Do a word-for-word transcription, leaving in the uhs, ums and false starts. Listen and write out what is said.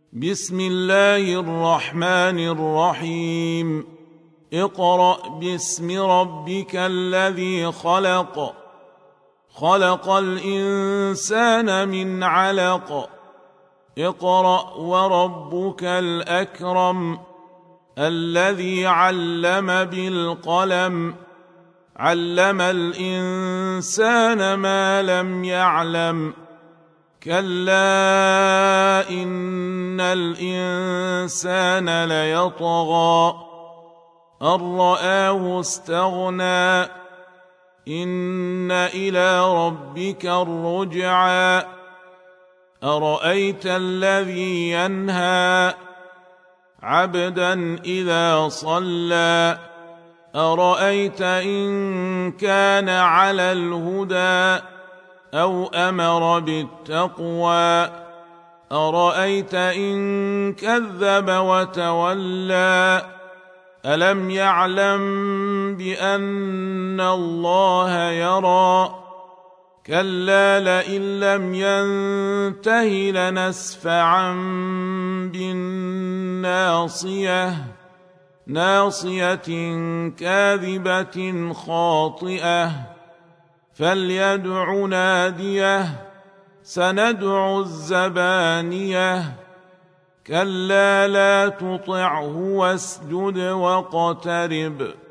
بسم الله الرحمن الرحيم اقرأ باسم ربك الذي خلق خلق الإنسان من علق اقرأ وربك الأكرم الذي علم بالقلم علم الإنسان ما لم يعلم كلا إن الإنسان ليطغى أن رآه استغنى إن إلى ربك الرجعى أرأيت الذي ينهى عبدا إذا صلى أرأيت إن كان على الهدى أو أمر بالتقوى أرأيت إن كذب وتولى ألم يعلم بأن الله يرى كلا لئن لم ينته لنسفعا بالناصية ناصية كاذبة خاطئة فليدع ناديه سندع الزبانية كلا لا تطعه واسجد واقترب